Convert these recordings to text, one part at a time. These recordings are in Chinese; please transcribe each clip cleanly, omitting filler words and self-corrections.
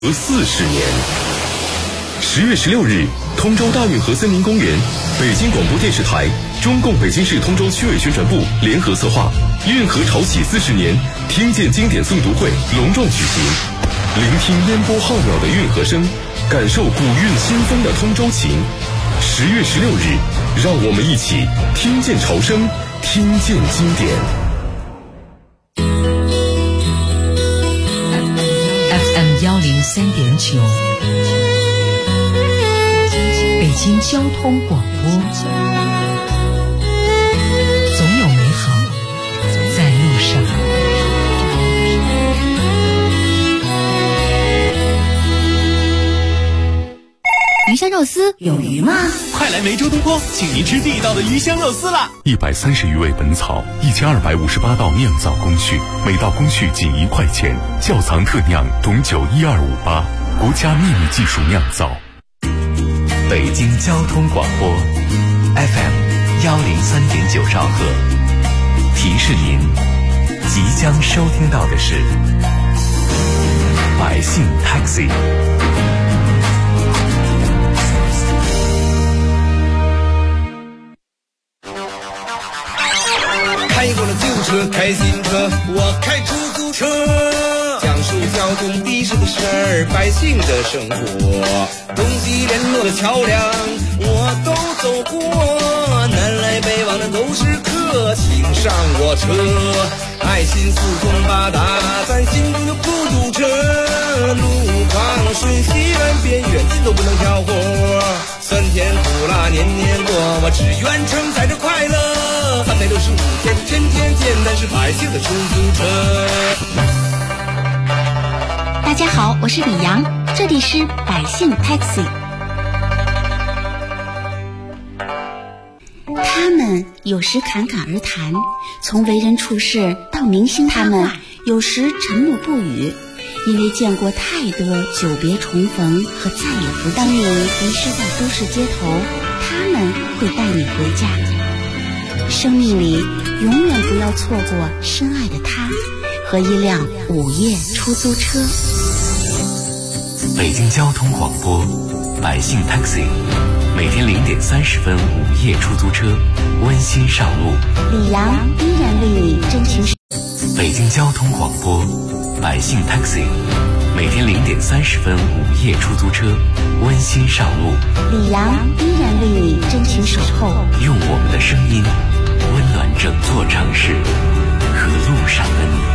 40年。10月16日，通州大运河森林公园，北京广播电视台、中共北京市通州区委宣传部联合策划运河潮起40年听见经典诵读会隆壮举行，聆听烟波浩渺的运河声，感受古韵新风的通州情。10月16日，让我们一起听见潮声，听见经典。 FM 103.9，北京交通广播，总有美好在路上。 鱼香肉丝有鱼吗？ 快来梅州东坡，请您吃地道的鱼香肉丝啦 ！130余味本草，1258道酿造工序，每道工序仅1块钱，窖藏特酿董酒12588，国家秘密技术酿造。 北京交通广播 FM 103.9兆赫，提示您即将收听到的是百姓 Taxi。 开过了旧车，开新车，我开出租车，讲述交通的士的事儿，百姓的生活，东西联络的桥梁我都走过，南来北往的都是客，请上我车，爱心四通八达，咱心中有孤独车，路况顺西南边远近都不能挑活，酸甜苦辣年年过，我只愿承载着快乐，365天天天见，但是百姓的出租车。 大家好，我是李阳，这里是百姓 Taxi。 他们有时侃侃而谈，从为人处事到明星八卦，有时沉默不语，因为见过太多久别重逢和再也不见。当你迷失在都市街头，他们会带你回家。生命里永远不要错过深爱的他和一辆午夜出租车。 北京交通广播百姓 Taxi， 每天0点30分午夜出租车温馨上路， 李阳依然为你真情实。 北京交通广播百姓 Taxi， 每天0点30分午夜出租车温馨上路， 李阳依然为你真情守候， 用我们的声音温暖整座城市和路上的你。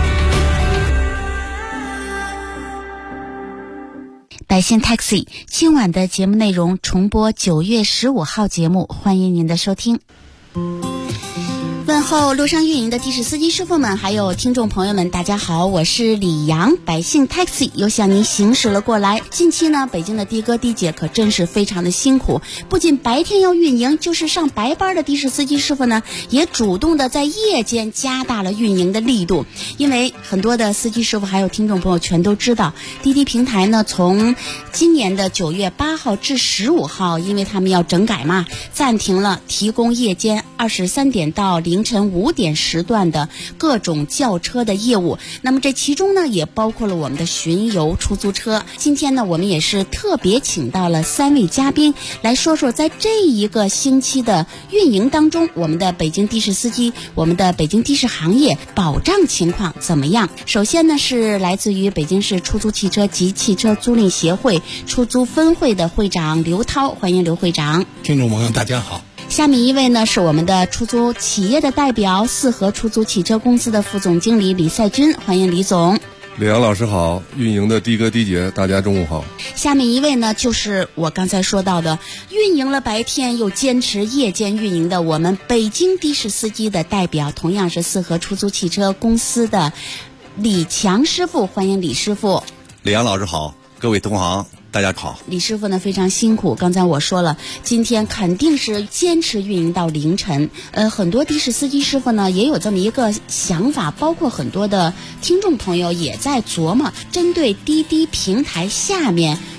百姓 Taxi 今晚的节目内容重播9月15号节目，欢迎您的收听。问候路上运营的的士司机师傅们，还有听众朋友们，大家好，我是李阳，百姓 Taxi 又向您行驶了过来。近期呢，北京的的哥的姐可真是非常的辛苦，不仅白天要运营，就是上白班的的士司机师傅呢，也主动的在夜间加大了运营的力度。因为很多的司机师傅还有听众朋友全都知道，滴滴平台呢，从今年的9月8号至15号，因为他们要整改嘛，暂停了提供夜间23点到凌晨5点时段的各种轿车的业务。那么这其中呢，也包括了我们的巡游出租车。今天呢，我们也是特别请到了3位嘉宾来说说在这一个星期的运营当中，我们的北京的士司机，我们的北京的士行业保障情况怎么样。首先呢，是来自于北京市出租汽车及汽车租赁协会出租分会的会长刘涛，欢迎刘会长。 听众朋友大家好。 下面一位呢，是我们的出租企业的代表，四合出租汽车公司的副总经理李赛军，欢迎李总。 李阳老师好，运营的的哥的姐大家中午好。 下面一位呢，就是我刚才说到的运营了白天又坚持夜间运营的我们北京的士司机的代表，同样是四合出租汽车公司的李强师傅，欢迎李师傅。 李阳老师好，各位同行大家好。 李师傅呢非常辛苦，刚才我说了，今天肯定是坚持运营到凌晨。很多的士司机师傅呢也有这么一个想法，包括很多的听众朋友也在琢磨，针对滴滴平台下面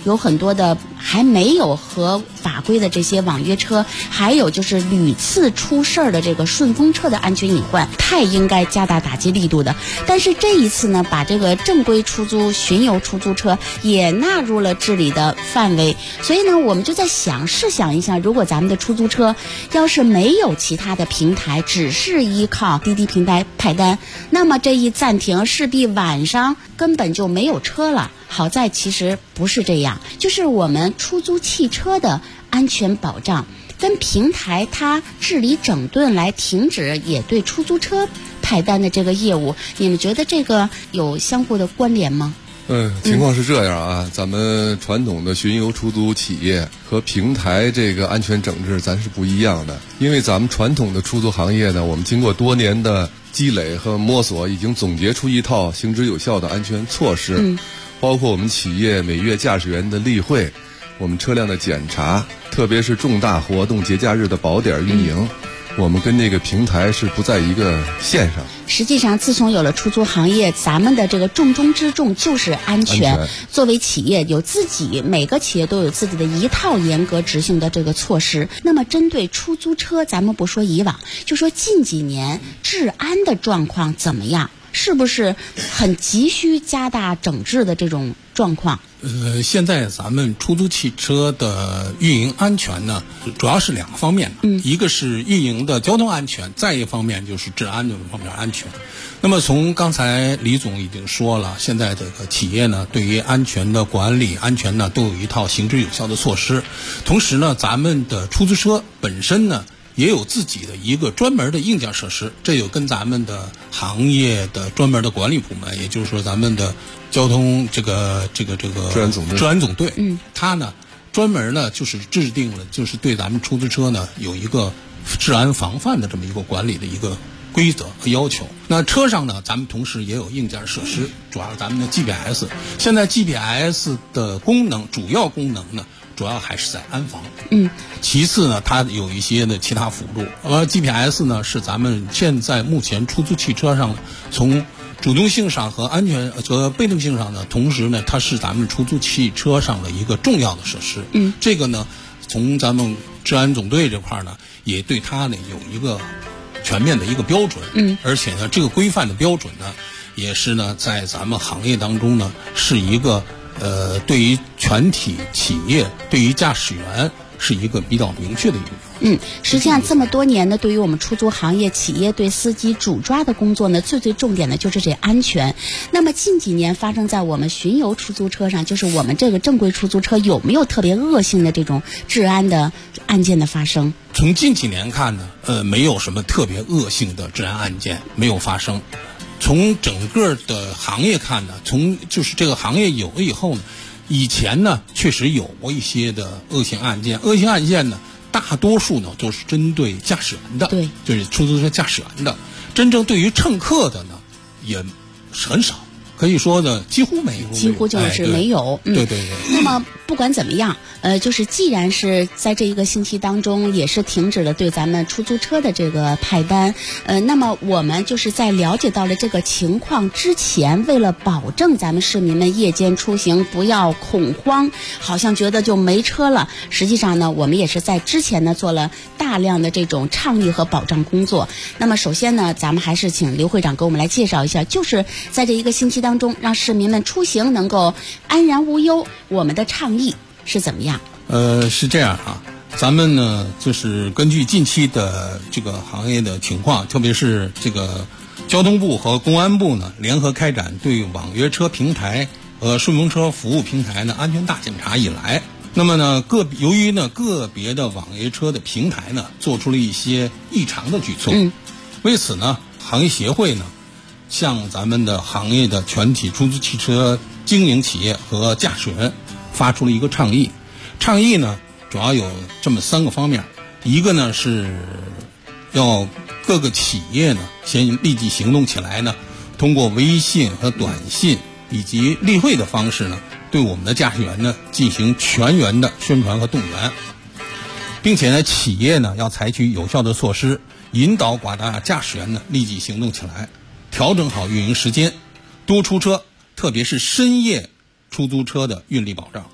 有很多的还没有合法规的这些网约车，还有就是屡次出事儿的这个顺风车的安全隐患，太应该加大打击力度的。但是这一次呢，把这个正规出租、巡游出租车也纳入了治理的范围。所以呢，我们就在试想一下，如果咱们的出租车要是没有其他的平台，只是依靠滴滴平台派单，那么这一暂停，势必晚上根本就没有车了。好在其实不是这样，就是我们出租汽车的安全保障跟平台它治理整顿来停止也对出租车派单的这个业务，你们觉得这个有相互的关联吗？ 情况是这样啊，咱们传统的巡游出租企业和平台这个安全整治咱是不一样的。因为咱们传统的出租行业呢，我们经过多年的积累和摸索，已经总结出一套行之有效的安全措施，包括我们企业每月驾驶员的例会，我们车辆的检查，特别是重大活动节假日的保点运营，我们跟那个平台是不在一个线上。 实际上自从有了出租行业，咱们的这个重中之重就是安全。作为企业，有每个企业都有自己的一套严格执行的这个措施。那么针对出租车，咱们不说以往，就说近几年治安的状况怎么样？是不是很急需加大整治的这种状况？ 现在咱们出租汽车的运营安全呢，主要是两个方面，一个是运营的交通安全，再一方面就是治安的方面安全。那么从刚才李总已经说了，现在这个企业呢，对于安全的管理、安全呢，都有一套行之有效的措施。同时呢，咱们的出租车本身呢，也有自己的一个专门的硬件设施，这有跟咱们的行业的专门的管理部门，也就是说咱们的交通这个治安总队，它呢专门呢就是制定了，就是对咱们出租车呢有一个治安防范的这么一个管理的一个规则和要求。那车上呢，咱们同时也有硬件设施，主要是咱们的 GPS。现在 GPS 的主要功能呢，主要还是在安防。其次呢，它有一些的其他辅助。GPS 呢是咱们现在目前出租汽车上从主动性上和安全和被动性上呢，同时呢，它是咱们出租汽车上的一个重要的设施。这个呢，从咱们治安总队这块呢，也对它呢有一个全面的一个标准。而且呢，这个规范的标准呢，也是呢在咱们行业当中呢，是一个对于全体企业、对于驾驶员是一个比较明确的一个。 实际上这么多年呢，对于我们出租行业企业对司机主抓的工作呢，最重点的就是这安全。那么近几年发生在我们巡游出租车上，就是我们这个正规出租车，有没有特别恶性的这种治安的案件的发生？ 从近几年看呢，没有什么特别恶性的治安案件没有发生。从整个的行业看呢，就是这个行业有了以后呢，以前呢确实有过一些的恶性案件。恶性案件呢，大多数呢都是针对驾驶员的，对，就是出租车驾驶员的。真正对于乘客的呢，也很少，可以说呢几乎没有， 几乎就是没有。 对。 那么不管怎么样，就是既然是在这一个星期当中也是停止了对咱们出租车的这个派单，那么我们就是在了解到了这个情况之前，为了保证咱们市民们夜间出行不要恐慌，好像觉得就没车了。实际上呢，我们也是在之前呢做了大量的这种倡议和保障工作。那么首先呢，咱们还是请刘会长给我们来介绍一下，就是在这一个星期当中，让市民们出行能够安然无忧，我们的倡议是怎么样？ 是这样啊，咱们呢就是根据近期的这个行业的情况，特别是这个交通部和公安部呢联合开展对网约车平台和顺风车服务平台呢安全大检查以来，那么呢由于呢个别的网约车的平台呢做出了一些异常的举措，为此呢行业协会呢向咱们的行业的全体出租汽车经营企业和驾驶员发出了一个倡议。倡议呢主要有这么3个方面，一个呢是要各个企业呢先立即行动起来呢，通过微信和短信以及例会的方式呢，对我们的驾驶员呢进行全员的宣传和动员，并且呢企业呢要采取有效的措施，引导广大驾驶员呢立即行动起来，调整好运营时间，多出车，特别是深夜出租车的运力保障。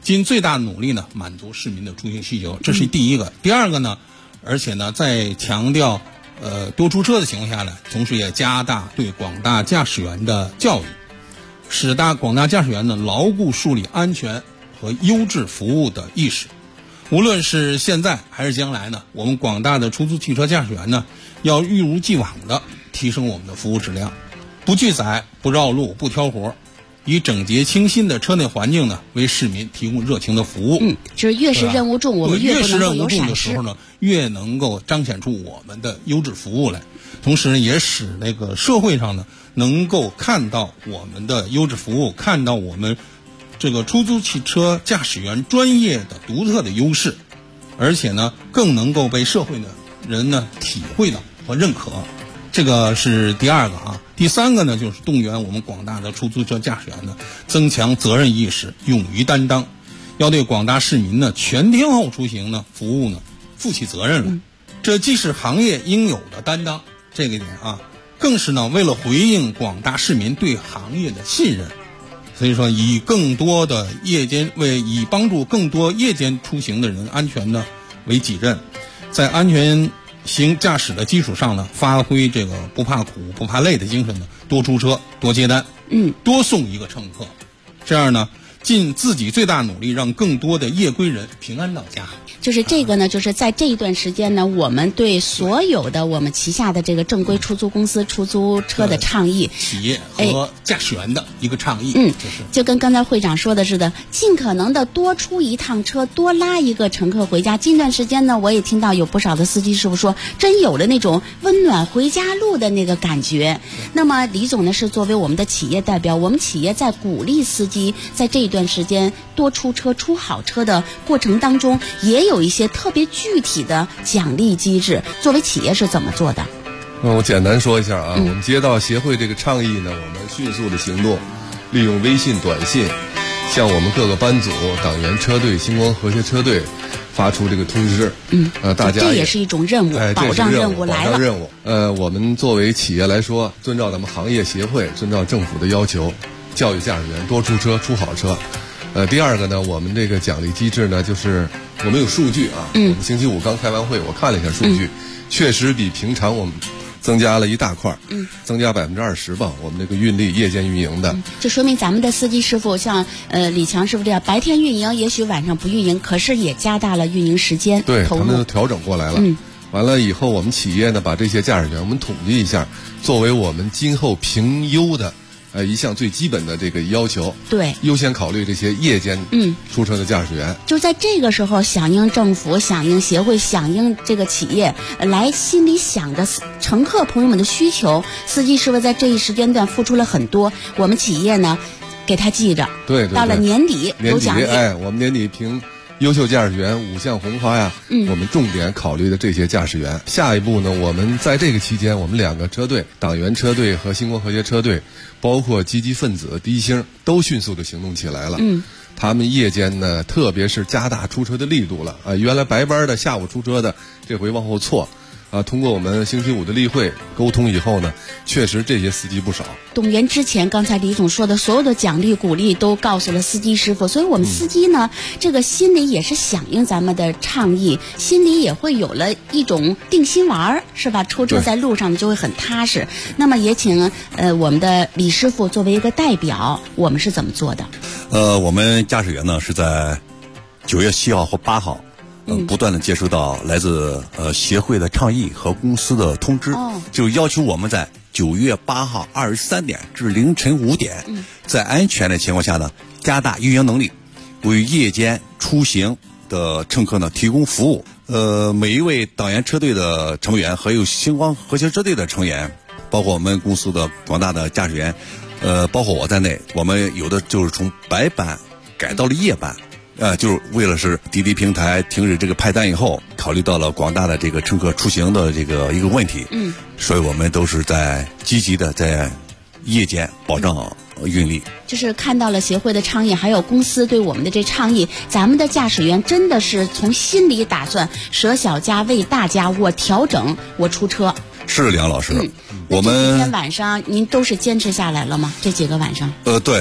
尽最大努力呢满足市民的出行需求，这是第一个。第二个呢，而且呢在强调多出车的情况下呢，同时也加大对广大驾驶员的教育，使广大驾驶员呢牢固树立安全和优质服务的意识。无论是现在还是将来呢，我们广大的出租汽车驾驶员呢，要一如既往的提升我们的服务质量，不拒载、不绕路、不挑活，以整洁清新的车内环境呢，为市民提供热情的服务。 就是越是任务重，我们越不能够有闪失。越是任务重的时候呢，越能够彰显出我们的优质服务来，同时也使那个社会上呢，能够看到我们的优质服务，看到我们这个出租汽车驾驶员专业的独特的优势，而且呢，更能够被社会的人呢体会到和认可。这个是第二个啊。第三个呢，就是动员我们广大的出租车驾驶员呢，增强责任意识，勇于担当，要对广大市民呢全天候出行呢服务呢负起责任来。这既是行业应有的担当，这个点啊，更是呢为了回应广大市民对行业的信任。所以说，以帮助更多夜间出行的人安全呢为己任，在安全驾驶的基础上呢，发挥这个不怕苦不怕累的精神呢，多出车多接单，多送一个乘客，这样呢尽自己最大努力，让更多的夜归人平安到家。 就是这个呢，就是在这一段时间呢，我们对所有的我们旗下的这个正规出租公司出租车的倡议， 企业和驾驶员的一个倡议， 就跟刚才会长说的似的，尽可能的多出一趟车，多拉一个乘客回家。近段时间呢，我也听到有不少的司机师傅说，真有了那种温暖回家路的那个感觉。那么李总呢，是作为我们的企业代表，我们企业在鼓励司机在这一段时间多出车、出好车的过程当中，也有一些特别具体的奖励机制，作为企业是怎么做的？ 我简单说一下啊，我们接到协会这个倡议呢，我们迅速的行动，利用微信、短信，向我们各个班组、党员车队、星光和谐车队发出这个通知。大家这也是一种任务，保障任务来了。 保障任务。我们作为企业来说，遵照咱们行业协会，遵照政府的要求，教育驾驶员多出车、出好车。第二个呢，我们这个奖励机制呢，就是我们有数据啊。我们星期五刚开完会，我看了一下数据，确实比平常我们增加了一大块，增加20%吧。我们这个运力夜间运营的， 这说明咱们的司机师傅像李强师傅这样，白天运营，也许晚上不运营，可是也加大了运营时间， 对，他们都调整过来了。完了以后，我们企业呢，把这些驾驶员我们统计一下，作为我们今后评优的一项最基本的这个要求， 对， 优先考虑这些夜间出车的驾驶员。 就在这个时候，响应政府、响应协会、响应这个企业，来心里想着乘客朋友们的需求，司机师傅在这一时间段付出了很多，我们企业呢给他记着， 对， 到了年底有奖励。 我们年底评优秀驾驶员5项红花呀，我们重点考虑的这些驾驶员。下一步呢，我们在这个期间，我们2个车队，党员车队和星光和谐车队，包括积极分子、低星，都迅速的行动起来了。他们夜间呢，特别是加大出车的力度了啊！原来白班的下午出车的，这回往后错。通过我们星期五的例会沟通以后呢，确实这些司机不少。 动员之前，刚才李总说的所有的奖励鼓励都告诉了司机师傅，所以我们司机呢，这个心里也是响应咱们的倡议，心里也会有了一种定心丸，是吧？出车在路上就会很踏实。那么也请我们的李师傅作为一个代表，我们是怎么做的？ 我们驾驶员呢是在9月7号或8号。不断的接收到来自协会的倡议和公司的通知，就要求我们在9月8号23点至凌晨5点，在安全的情况下呢，加大运营能力，为夜间出行的乘客呢提供服务。每一位党员车队的成员和有星光和谐车队的成员，包括我们公司的广大的驾驶员，包括我在内，我们有的就是从白班改到了夜班。就是为了是滴滴平台停止这个派单以后，考虑到了广大的这个乘客出行的这个一个问题，所以我们都是在积极的在夜间保障运力。 就是看到了协会的倡议，还有公司对我们的这倡议，咱们的驾驶员真的是从心里打算舍小家为大家，我调整，我出车。 是梁老师， 我们这几天晚上您都是坚持下来了吗？这几个晚上？ 对。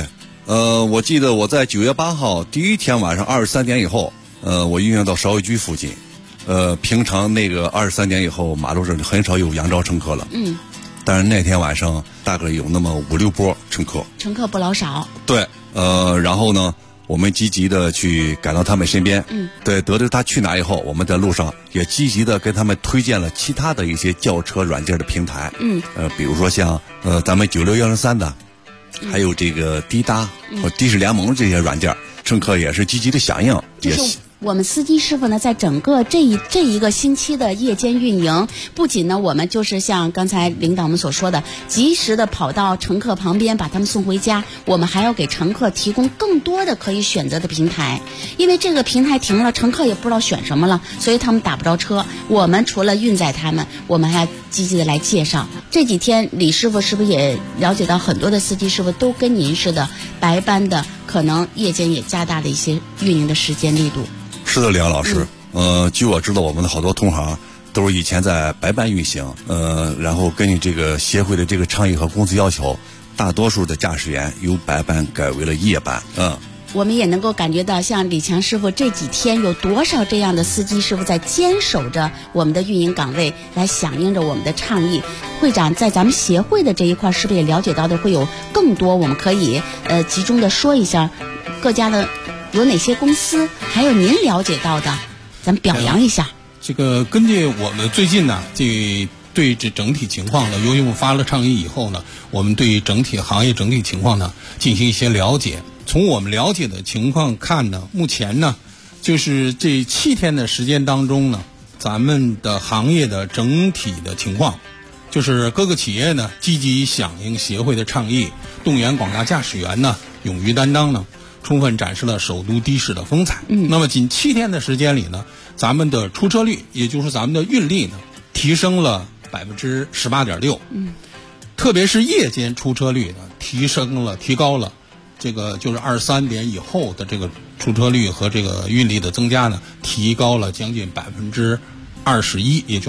我记得我在9月8号第一天晚上23点以后，我运营到芍药居附近。平常那个23点以后，马路上很少有扬招乘客了。但是那天晚上大概有那么5、6波乘客不老少。 对，然后呢，我们积极的去赶到他们身边。对，得知他去哪以后，我们在路上也积极的跟他们推荐了其他的一些叫车软件的平台。比如说像咱们96103的。还有这个滴答和的士联盟这些软件，乘客也是积极的响应。 就是我们司机师傅呢，在整个这一个星期的夜间运营，不仅呢，我们就是像刚才领导们所说的，及时的跑到乘客旁边把他们送回家，我们还要给乘客提供更多的可以选择的平台。因为这个平台停了，乘客也不知道选什么了，所以他们打不着车。我们除了运载他们，我们还要积极的来介绍。这几天李师傅是不是也了解到很多的司机师傅都跟您似的，白班的可能夜间也加大了一些运营的时间力度？ 是的，李阳老师。据我知道，我们的好多同行都是以前在白班运行，然后根据这个协会的这个倡议和公司要求，大多数的驾驶员由白班改为了夜班。 我们也能够感觉到，像李强师傅这几天有多少这样的司机师傅在坚守着我们的运营岗位，来响应着我们的倡议。会长在咱们协会的这一块，是不是也了解到的会有更多？我们可以集中的说一下各家的有哪些公司，还有您了解到的，咱们表扬一下。 这个根据我们最近呢，对这整体情况呢，由于我们发了倡议以后呢，我们对整体行业整体情况呢进行一些了解。从我们了解的情况看呢，目前呢，就是这7天的时间当中呢，咱们的行业的整体的情况，就是各个企业呢积极响应协会的倡议，动员广大驾驶员呢勇于担当呢，充分展示了首都的士的风采。那么仅7天的时间里呢，咱们的出车率，也就是咱们的运力呢，提升了18.6%。特别是夜间出车率呢，提高了。这个就是23点以后的这个出车率和这个运力的增加呢，提高了将近21%，也就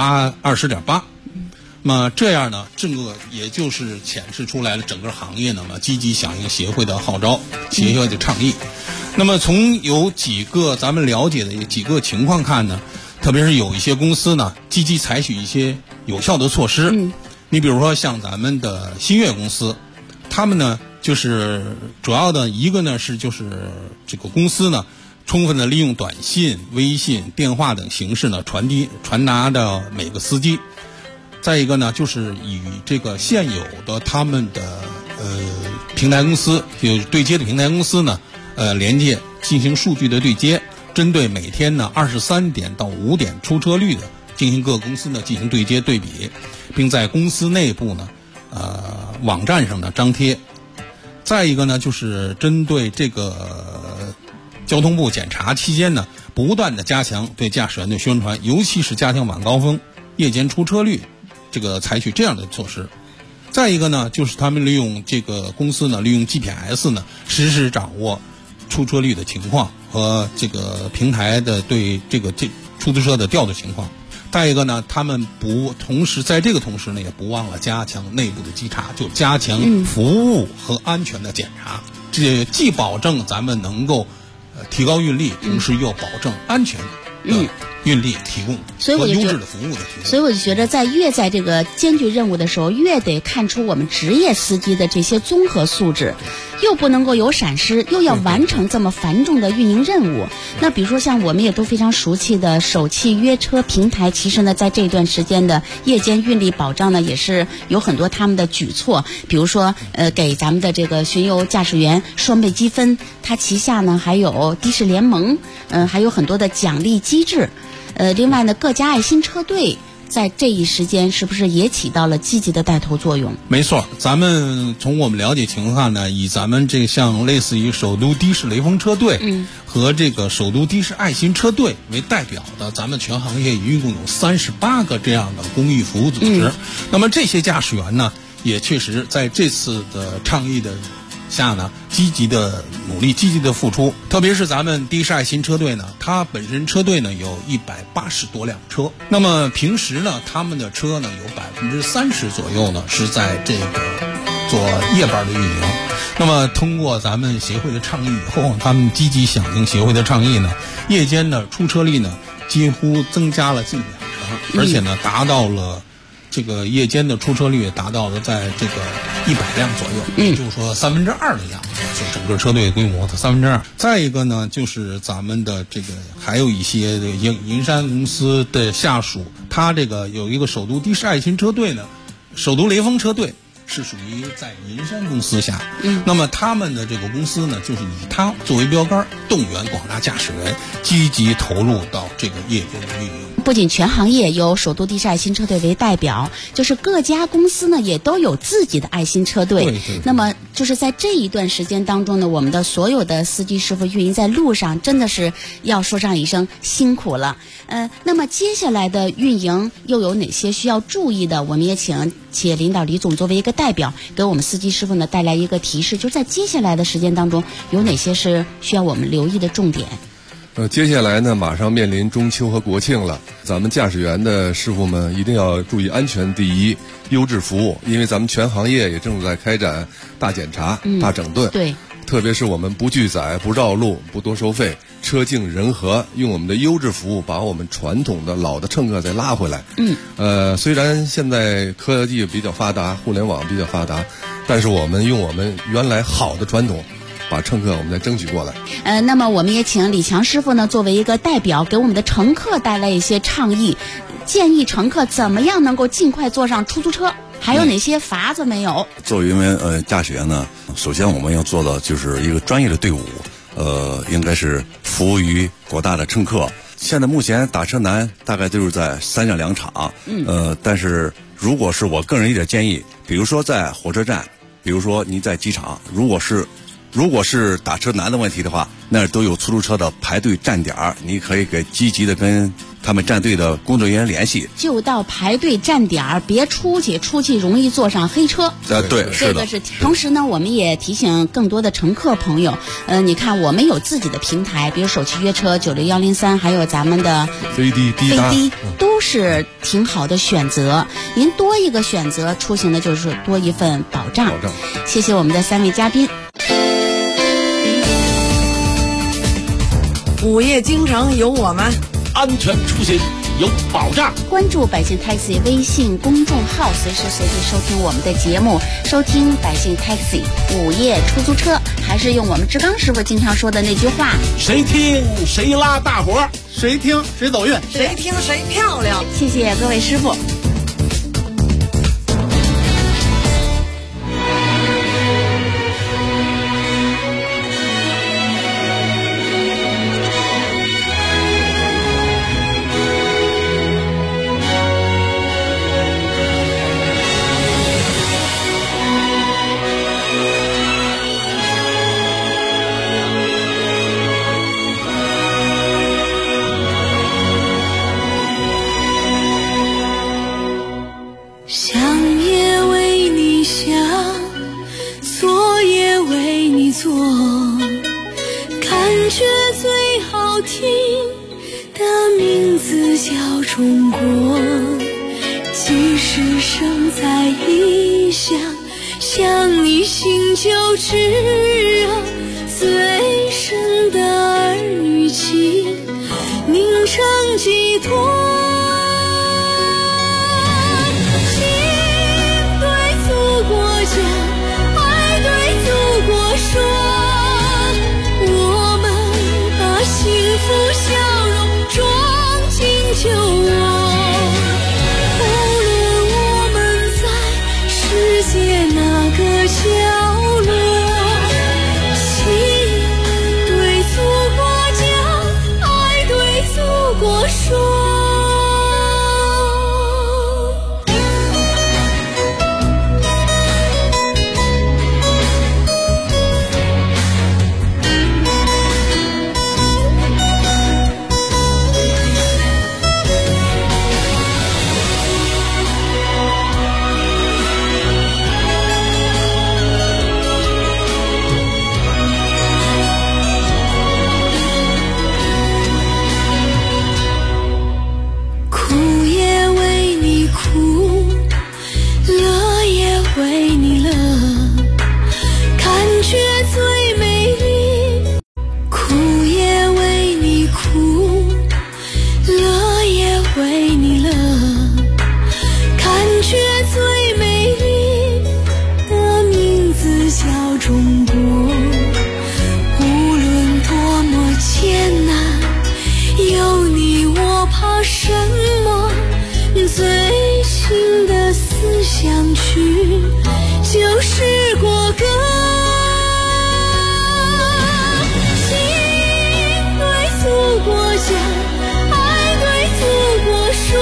20.8%。那么这样呢，这个也就是显示出来了整个行业呢积极响应协会的号召，协会的倡议。那么从有几个咱们了解的几个情况看呢，特别是有一些公司呢积极采取一些有效的措施。你比如说像咱们的新月公司，他们呢就是主要的一个呢是就是这个公司呢充分的利用短信、微信、电话等形式呢传达到每个司机。再一个呢，就是与这个现有的他们的平台公司，有对接的平台公司呢连接进行数据的对接，针对每天呢23点到5点出车率的进行各公司呢进行对接对比，并在公司内部呢网站上呢张贴。再一个呢，就是针对这个交通部检查期间呢，不断的加强对驾驶员的宣传，尤其是加强晚高峰夜间出车率，这个采取这样的措施。再一个呢，就是他们利用这个公司呢，利用 GPS 呢，实时掌握出车率的情况和这个平台的对这出租车的调度情况。再一个呢，他们在这个同时呢，也不忘了加强内部的稽查，就加强服务和安全的检查。这既保证咱们能够提高运力，同时又保证安全的运力提供和优质的服务的提供。 所以我就觉得，越在这个艰巨任务的时候，越得看出我们职业司机的这些综合素质，又不能够有闪失，又要完成这么繁重的运营任务。那比如说像我们也都非常熟悉的首汽约车平台，其实呢在这段时间的夜间运力保障呢，也是有很多他们的举措。比如说给咱们的这个巡游驾驶员双倍积分，它旗下呢还有的士联盟，还有很多的奖励机制。另外呢，各家爱心车队在这一时间是不是也起到了积极的带头作用？ 没错，咱们从我们了解情况呢，以咱们这像类似于首都的士雷锋车队和这个首都的士爱心车队为代表的，咱们全行业一共有38个这样的公益服务组织。那么这些驾驶员呢，也确实在这次的倡议的下呢，积极的努力，积极的付出。特别是咱们的士爱心车队呢，它本身车队呢有180多辆车，那么平时呢，他们的车呢有30%左右呢是在这个做夜班的运营。 那么通过咱们协会的倡议以后，他们积极响应协会的倡议呢，夜间的出车率呢几乎增加了近2成，而且呢达到了这个夜间的出车率达到了在这个100辆左右，也就是说2/3的样子，就整个车队规模的2/3。再一个呢，就是咱们的这个还有一些银山公司的下属，他这个有一个首都的士爱心车队呢，首都雷锋车队是属于在银山公司下，那么他们的这个公司呢，就是以它作为标杆，动员广大驾驶员积极投入到这个夜间的运营。 不仅全行业由首都的士爱心车队为代表，就是各家公司呢也都有自己的爱心车队。 对。 那么就是在这一段时间当中呢，我们的所有的司机师傅运营在路上，真的是要说上一声辛苦了。那么接下来的运营又有哪些需要注意的？我们也请企业领导李总作为一个代表，给我们司机师傅呢带来一个提示，就是在接下来的时间当中，有哪些是需要我们留意的重点？ 接下来呢，马上面临中秋和国庆了，咱们驾驶员的师傅们一定要注意安全第一，优质服务，因为咱们全行业也正在开展大检查、大整顿。 对， 特别是我们不拒载、不绕路、不多收费，车径人和，用我们的优质服务把我们传统的老的乘客再拉回来。虽然现在科技比较发达，互联网比较发达，但是我们用我们原来好的传统，把乘客我们再争取过来。 那么我们也请李强师傅呢作为一个代表，给我们的乘客带来一些倡议，建议乘客怎么样能够尽快坐上出租车，还有哪些法子没有？ 作为驾驶员呢，首先我们要做的就是一个专业的队伍，应该是服务于广大的乘客。现在目前打车难大概就是在3辆2场，但是如果是我个人一点建议，比如说在火车站，比如说您在机场，如果是打车难的问题的话，那儿都有出租车的排队站点，你可以积极的跟他们站队的工作人员联系， 就到排队站点，别出去容易坐上黑车。 对，是的。 这个是。同时呢，我们也提醒更多的乘客朋友，你看我们有自己的平台，比如首汽约车96103，还有咱们的飞的滴答， 都是挺好的选择。您多一个选择，出行的就是多一份保障。谢谢我们的3位嘉宾。 午夜京城有我们， 安全出行有保障。 关注百姓 Taxi 微信公众号，随时随地收听我们的节目，收听百姓 Taxi 午夜出租车。还是用我们志刚师傅经常说的那句话： 谁听谁拉大伙，谁听谁走运， 谁听谁漂亮。 谢谢各位师傅。 中国，即使生在异乡，想你心就炙热，最深的儿女情凝成寄托。就我，无论我们在世界哪个角落，心对祖了什么最新的思想曲，就是国歌。心对祖国讲，爱对祖国说，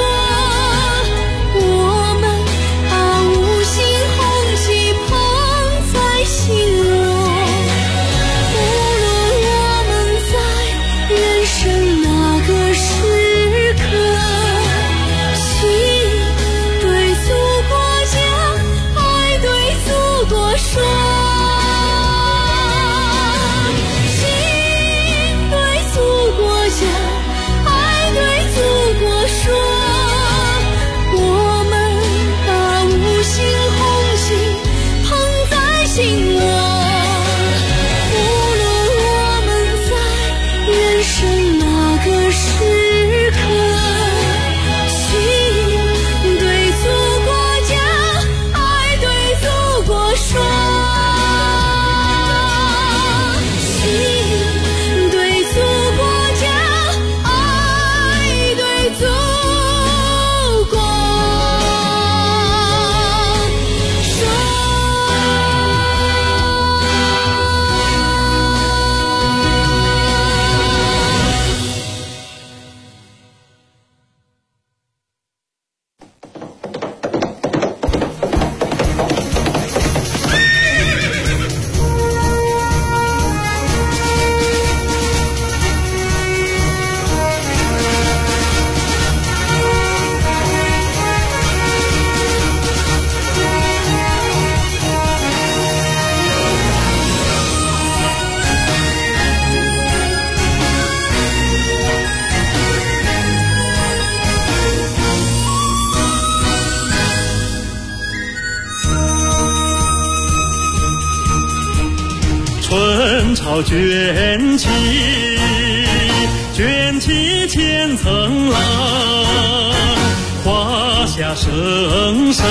我们把五星红旗捧在心窝。无论我们在人生哪个时刻，心对祖国讲，爱对祖国说。 春潮卷起，卷起千层浪，华夏声声，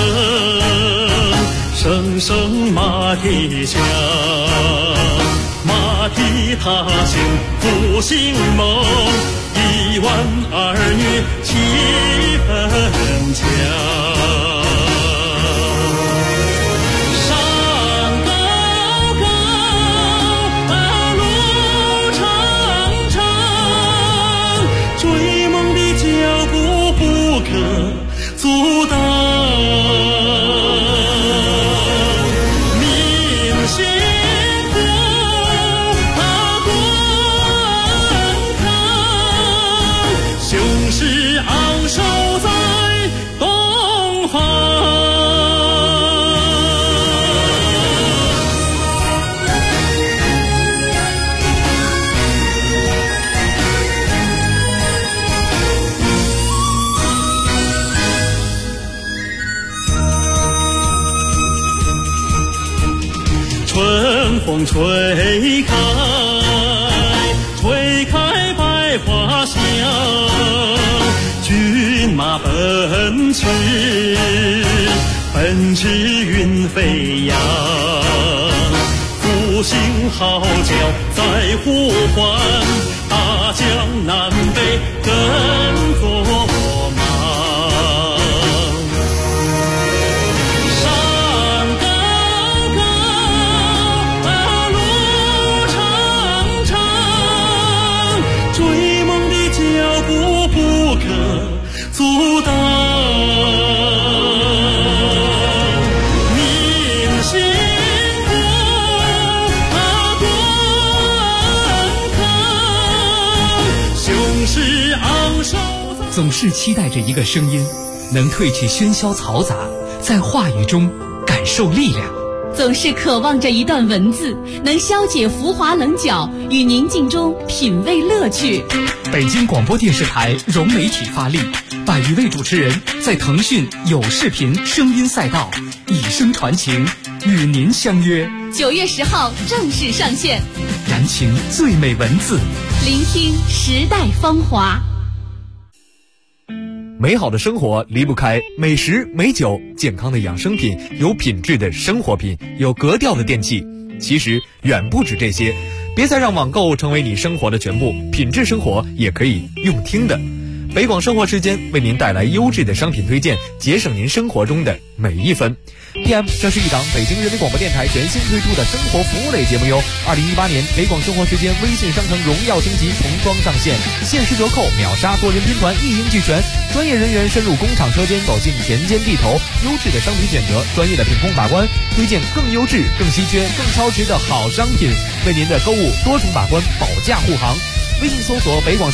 声声马蹄响，马蹄踏行复兴梦，1万儿女气奋强。阻挡明星火滚烫，雄狮昂首在东方。春风吹开，吹开百花香，骏马奔驰，奔驰云飞扬，复兴号角在呼唤，大江南北跟作阻挡明星火滚烫，雄狮昂首。 总是期待着一个声音，能褪去喧嚣嘈杂，在话语中感受力量。 总是渴望着一段文字，能消解浮华棱角，与宁静中品味乐趣。 北京广播电视台融媒体发力，100余位主持人在腾讯有视频声音赛道以声传情，与您相约。 9月10号正式上线， 燃情最美文字， 聆听时代芳华。 美好的生活离不开美食美酒，健康的养生品，有品质的生活品，有格调的电器。其实远不止这些，别再让网购成为你生活的全部，品质生活也可以用听的。 北广生活时间为您带来优质的商品推荐，节省您生活中的每一分。PM， 这是一档北京人民广播电台全新推出的生活服务类节目哟。2018年北广生活时间微信商城荣耀升级，重装上线，限时折扣，秒杀多人拼团，一应俱全。专业人员深入工厂车间，走进田间地头，优质的商品选择，专业的品控把关，推荐更优质、更稀缺、更超值的好商品，为您的购物多重把关，保驾护航。微信搜索北广